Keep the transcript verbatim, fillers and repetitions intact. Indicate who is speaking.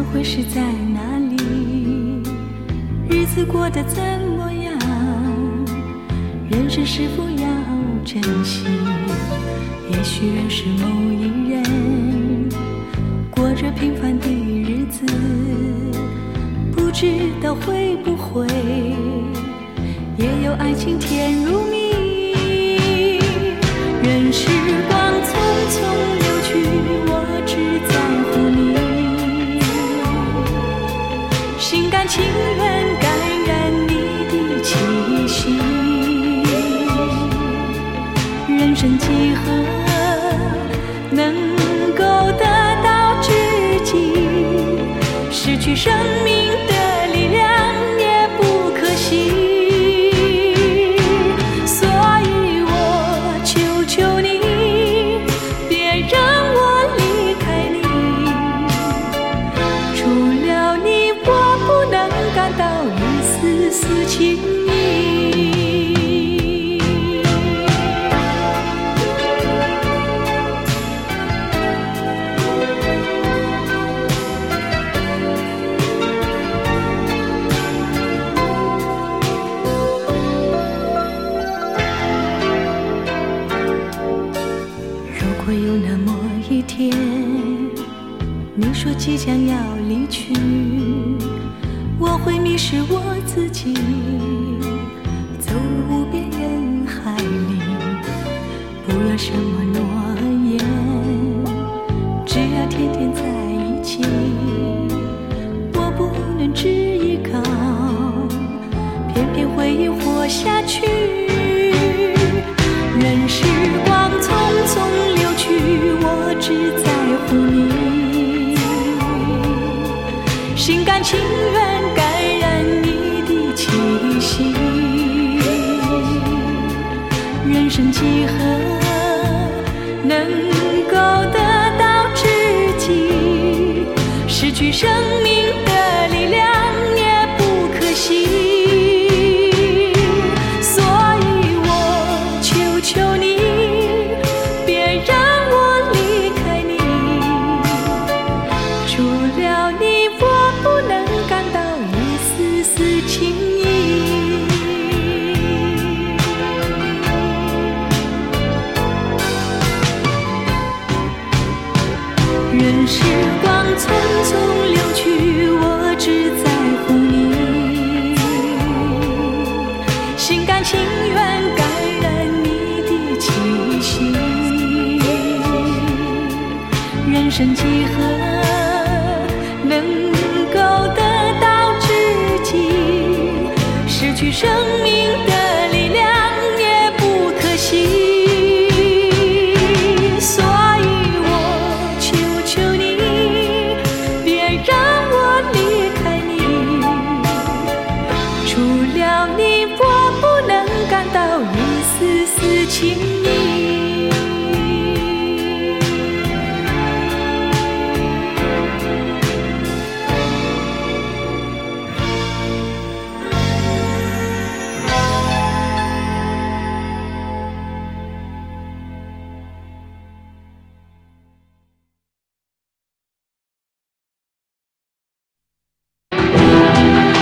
Speaker 1: 会是在哪里？日子过得怎么样？人生是否要珍惜？也许认识某一人，过着平凡的日子，不知道会不会也有爱情甜如蜜。任时光匆匆流去，我只在乎你，心甘情愿感染你的气息。人生几何能够得到知己？失去生命的力量也不可惜。会有那么一天，你说即将要离去，我会迷失我自己，走入无边人海里。不要什么诺言，只要天天在一起。我不能只依靠，偏偏回忆活下去。任时光匆匆流去，我只在乎你，心甘情愿感染你的气息。人生几何能够得到知己？失去生命的力量也不可惜。任时光匆匆流去，我只在乎你，心甘情愿感染你的气息。人生几何能够得到知己？失去生命的力量也不可惜。除了你，我不能感到一丝丝情